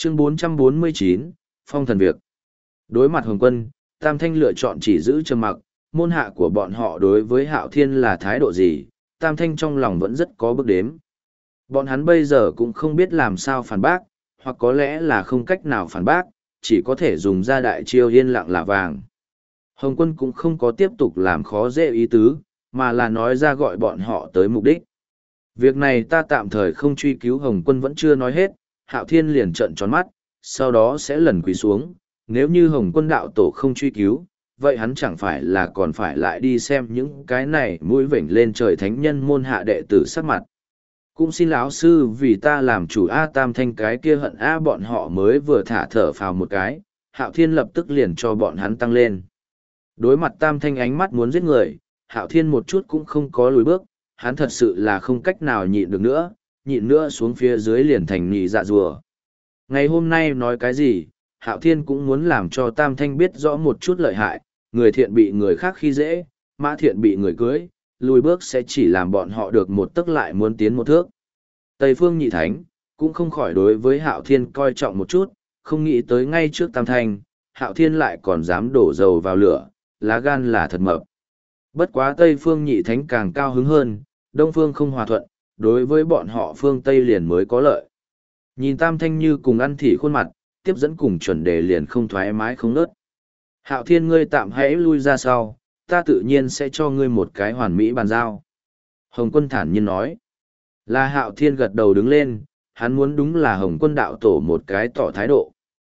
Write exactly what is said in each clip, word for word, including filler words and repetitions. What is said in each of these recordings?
Chương bốn trăm bốn mươi chín, Phong thần việc. Đối mặt Hồng Quân, Tam Thanh lựa chọn chỉ giữ trầm mặc, môn hạ của bọn họ đối với Hạo Thiên là thái độ gì, Tam Thanh trong lòng vẫn rất có bước đếm. Bọn hắn bây giờ cũng không biết làm sao phản bác, hoặc có lẽ là không cách nào phản bác, chỉ có thể dùng ra đại chiêu yên lặng là vàng. Hồng Quân cũng không có tiếp tục làm khó dễ ý tứ, mà là nói ra gọi bọn họ tới mục đích. Việc này ta tạm thời không truy cứu. Hồng Quân vẫn chưa nói hết, Hạo Thiên liền trợn tròn mắt, sau đó sẽ lần quỳ xuống. Nếu như Hồng Quân đạo tổ không truy cứu, vậy hắn chẳng phải là còn phải lại đi xem những cái này mũi vểnh lên trời thánh nhân môn hạ đệ tử sắc mặt. Cũng xin lão sư vì ta làm chủ A. Tam Thanh cái kia hận A. Bọn họ mới vừa thả thở phào một cái, Hạo Thiên lập tức liền cho bọn hắn tăng lên. Đối mặt Tam Thanh ánh mắt muốn giết người, Hạo Thiên một chút cũng không có lùi bước, hắn thật sự là không cách nào nhịn được nữa, nhịn nữa xuống phía dưới liền thành nị dạ rùa. Ngày hôm nay nói cái gì, Hạo Thiên cũng muốn làm cho Tam Thanh biết rõ một chút lợi hại, người thiện bị người khác khi dễ, mã thiện bị người cưới, lùi bước sẽ chỉ làm bọn họ được một tấc lại muốn tiến một thước. Tây Phương Nhị Thánh cũng không khỏi đối với Hạo Thiên coi trọng một chút, không nghĩ tới ngay trước Tam Thanh, Hạo Thiên lại còn dám đổ dầu vào lửa, lá gan là thật mập. Bất quá Tây Phương Nhị Thánh càng cao hứng hơn, Đông Phương không hòa thuận, đối với bọn họ phương Tây liền mới có lợi. Nhìn Tam Thanh như cùng ăn thỉ khuôn mặt, tiếp dẫn cùng chuẩn đề liền không thoải mái không nớt. Hạo Thiên ngươi tạm hãy lui ra sau, ta tự nhiên sẽ cho ngươi một cái hoàn mỹ bàn giao. Hồng Quân thản nhiên nói. Là Hạo Thiên gật đầu đứng lên, hắn muốn đúng là Hồng Quân đạo tổ một cái tỏ thái độ.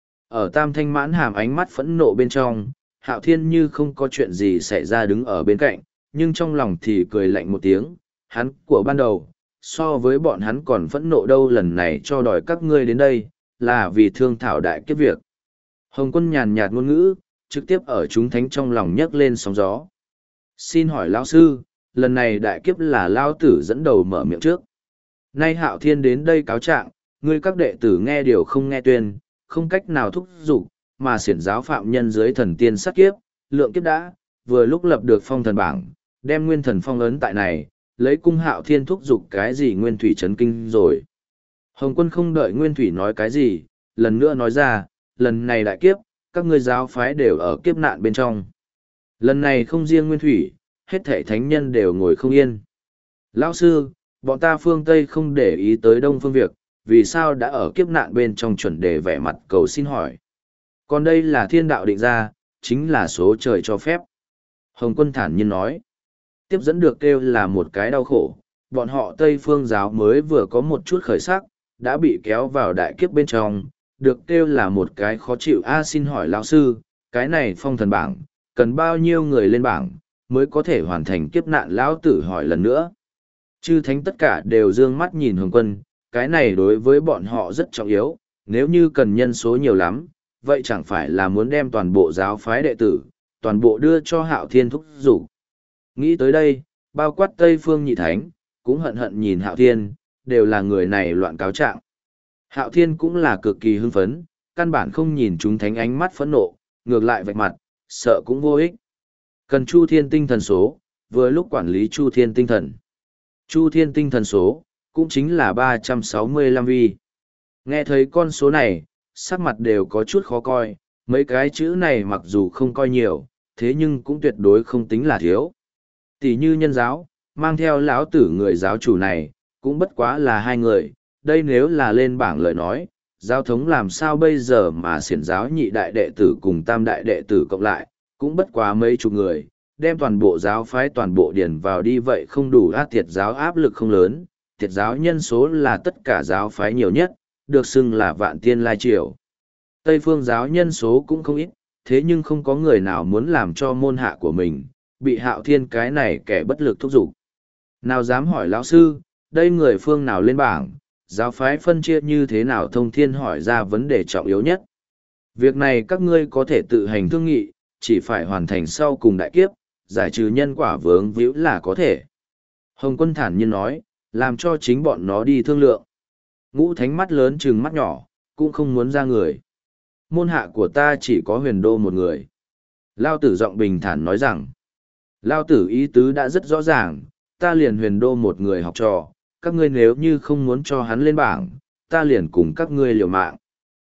Ở Tam Thanh mãn hàm ánh mắt phẫn nộ bên trong, Hạo Thiên như không có chuyện gì xảy ra đứng ở bên cạnh, nhưng trong lòng thì cười lạnh một tiếng, hắn của ban đầu, so với bọn hắn còn phẫn nộ đâu, lần này cho đòi các ngươi đến đây, là vì thương thảo đại kiếp việc. Hồng Quân nhàn nhạt ngôn ngữ, trực tiếp ở chúng thánh trong lòng nhấc lên sóng gió. Xin hỏi lão sư, lần này đại kiếp là Lão tử dẫn đầu mở miệng trước. Nay Hạo Thiên đến đây cáo trạng, ngươi các đệ tử nghe điều không nghe tuyên, không cách nào thúc giục, mà xiển giáo phạm nhân dưới thần tiên sát kiếp, lượng kiếp đã, vừa lúc lập được phong thần bảng, đem nguyên thần phong ấn tại này, lấy cung Hạo Thiên thúc giục cái gì nguyên thủy chấn kinh rồi. Hồng Quân không đợi nguyên thủy nói cái gì, lần nữa nói ra, lần này đại kiếp, các ngươi giáo phái đều ở kiếp nạn bên trong. Lần này không riêng nguyên thủy, hết thảy thánh nhân đều ngồi không yên. Lão sư, bọn ta phương Tây không để ý tới đông phương việc, vì sao đã ở kiếp nạn bên trong chuẩn đề vẻ mặt cầu xin hỏi. Còn đây là thiên đạo định ra, chính là số trời cho phép. Hồng Quân thản nhiên nói. Tiếp dẫn được kêu là một cái đau khổ, bọn họ Tây phương giáo mới vừa có một chút khởi sắc, đã bị kéo vào đại kiếp bên trong, được kêu là một cái khó chịu. A xin hỏi lão sư, cái này phong thần bảng, cần bao nhiêu người lên bảng, mới có thể hoàn thành kiếp nạn? Lão tử hỏi lần nữa. Chư thánh tất cả đều dương mắt nhìn Hồng Quân, cái này đối với bọn họ rất trọng yếu, nếu như cần nhân số nhiều lắm, vậy chẳng phải là muốn đem toàn bộ giáo phái đệ tử, toàn bộ đưa cho Hạo Thiên thúc giục. Nghĩ tới đây, bao quát Tây Phương Nhị Thánh, cũng hận hận nhìn Hạo Thiên, đều là người này loạn cáo trạng. Hạo Thiên cũng là cực kỳ hưng phấn, căn bản không nhìn chúng thánh ánh mắt phẫn nộ, ngược lại vạch mặt, sợ cũng vô ích. Cần Chu Thiên tinh thần số, vừa lúc quản lý Chu Thiên tinh thần. Chu Thiên tinh thần số, cũng chính là ba trăm sáu mươi lăm vi. Nghe thấy con số này, sắc mặt đều có chút khó coi, mấy cái chữ này mặc dù không coi nhiều, thế nhưng cũng tuyệt đối không tính là thiếu. Tỷ như nhân giáo, mang theo lão tử người giáo chủ này, cũng bất quá là hai người, đây nếu là lên bảng lời nói, giáo thống làm sao bây giờ mà xiển giáo nhị đại đệ tử cùng tam đại đệ tử cộng lại, cũng bất quá mấy chục người, đem toàn bộ giáo phái toàn bộ điển vào đi vậy không đủ. Át tiệt giáo áp lực không lớn, tiệt giáo nhân số là tất cả giáo phái nhiều nhất, được xưng là vạn tiên lai triều. Tây phương giáo nhân số cũng không ít, thế nhưng không có người nào muốn làm cho môn hạ của mình, bị Hạo Thiên cái này kẻ bất lực thúc giục. Nào dám hỏi lão sư, đây người phương nào lên bảng, giáo phái phân chia như thế nào? Thông Thiên hỏi ra vấn đề trọng yếu nhất. Việc này các ngươi có thể tự hành thương nghị, chỉ phải hoàn thành sau cùng đại kiếp, giải trừ nhân quả vướng víu là có thể. Hồng Quân thản nhiên nói, làm cho chính bọn nó đi thương lượng. Ngũ thánh mắt lớn trừng mắt nhỏ, cũng không muốn ra người. Môn hạ của ta chỉ có Huyền Đô một người. Lao tử giọng bình thản nói rằng, Lao tử ý tứ đã rất rõ ràng, ta liền Huyền Đô một người học trò, các ngươi nếu như không muốn cho hắn lên bảng, ta liền cùng các ngươi liều mạng.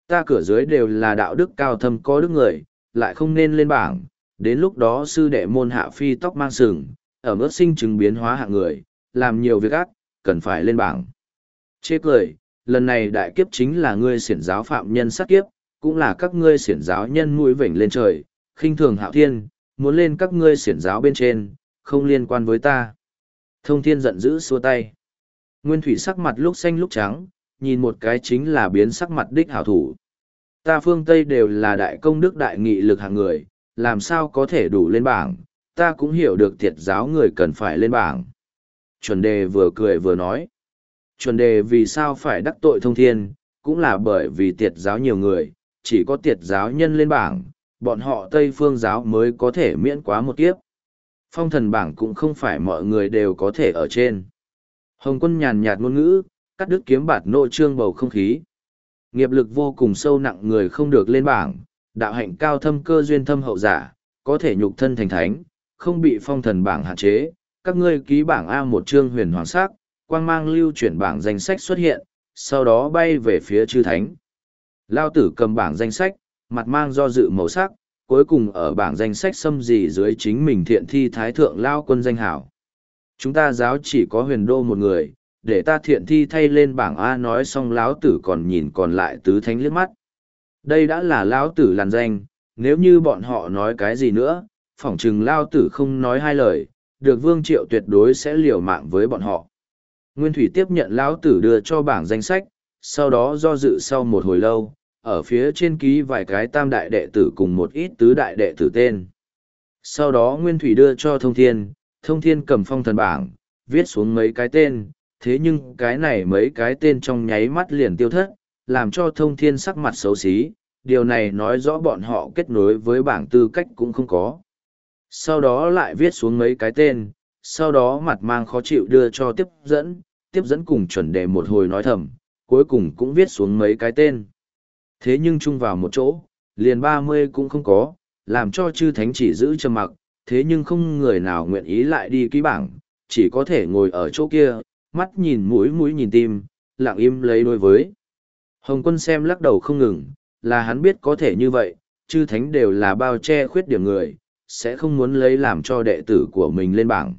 Ta cửa dưới đều là đạo đức cao thâm có đức người, lại không nên lên bảng, đến lúc đó sư đệ môn hạ phi tóc mang sừng, ở mức sinh chứng biến hóa hạng người, làm nhiều việc ác, cần phải lên bảng. Chê cười, lần này đại kiếp chính là ngươi xiển giáo phạm nhân sát kiếp, cũng là các ngươi xiển giáo nhân mũi vểnh lên trời, khinh thường hạo thiên, muốn lên các ngươi xiển giáo bên trên, không liên quan với ta. Thông thiên giận dữ xua tay. Nguyên thủy sắc mặt lúc xanh lúc trắng, nhìn một cái chính là biến sắc mặt đích hảo thủ. Ta phương Tây đều là đại công đức đại nghị lực hạng người, làm sao có thể đủ lên bảng, ta cũng hiểu được tiệt giáo người cần phải lên bảng. Chuẩn đề vừa cười vừa nói. Chuẩn đề vì sao phải đắc tội thông thiên, cũng là bởi vì tiệt giáo nhiều người, chỉ có tiệt giáo nhân lên bảng, bọn họ Tây phương giáo mới có thể miễn quá một kiếp. Phong thần bảng cũng không phải mọi người đều có thể ở trên. Hồng Quân nhàn nhạt ngôn ngữ, cắt đứt kiếm bạt nội trương bầu không khí. Nghiệp lực vô cùng sâu nặng người không được lên bảng, đạo hạnh cao thâm cơ duyên thâm hậu giả, có thể nhục thân thành thánh, không bị phong thần bảng hạn chế. Các ngươi ký bảng A một chương huyền hoàng sắc, quang mang lưu chuyển bảng danh sách xuất hiện, sau đó bay về phía chư thánh. Lao tử cầm bảng danh sách, mặt mang do dự màu sắc, cuối cùng ở bảng danh sách xâm dì dưới chính mình thiện thi thái thượng Lao quân danh hảo. Chúng ta giáo chỉ có huyền đô một người, để ta thiện thi thay lên bảng A nói xong lão tử còn nhìn còn lại tứ thánh liếc mắt. Đây đã là lão tử làn danh, nếu như bọn họ nói cái gì nữa, phỏng chừng Lao tử không nói hai lời, được Vương Triệu tuyệt đối sẽ liều mạng với bọn họ. Nguyên Thủy tiếp nhận lão tử đưa cho bảng danh sách, sau đó do dự sau một hồi lâu, ở phía trên ký vài cái tam đại đệ tử cùng một ít tứ đại đệ tử tên. Sau đó Nguyên Thủy đưa cho Thông Thiên, Thông Thiên cầm phong thần bảng, viết xuống mấy cái tên, thế nhưng cái này mấy cái tên trong nháy mắt liền tiêu thất, làm cho Thông Thiên sắc mặt xấu xí, điều này nói rõ bọn họ kết nối với bảng tư cách cũng không có. Sau đó lại viết xuống mấy cái tên, sau đó mặt mang khó chịu đưa cho tiếp dẫn, tiếp dẫn cùng chuẩn đề một hồi nói thầm, cuối cùng cũng viết xuống mấy cái tên. Thế nhưng chung vào một chỗ, liền ba mươi cũng không có, làm cho chư thánh chỉ giữ trầm mặc, thế nhưng không người nào nguyện ý lại đi ký bảng, chỉ có thể ngồi ở chỗ kia, mắt nhìn mũi mũi nhìn tim, lặng im lấy đối với. Hồng Quân xem lắc đầu không ngừng, là hắn biết có thể như vậy, chư thánh đều là bao che khuyết điểm người, sẽ không muốn lấy làm cho đệ tử của mình lên bảng.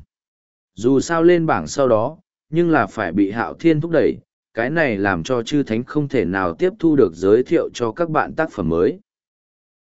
Dù sao lên bảng sau đó, nhưng là phải bị Hạo Thiên thúc đẩy, cái này làm cho chư thánh không thể nào tiếp thu được giới thiệu cho các bạn tác phẩm mới.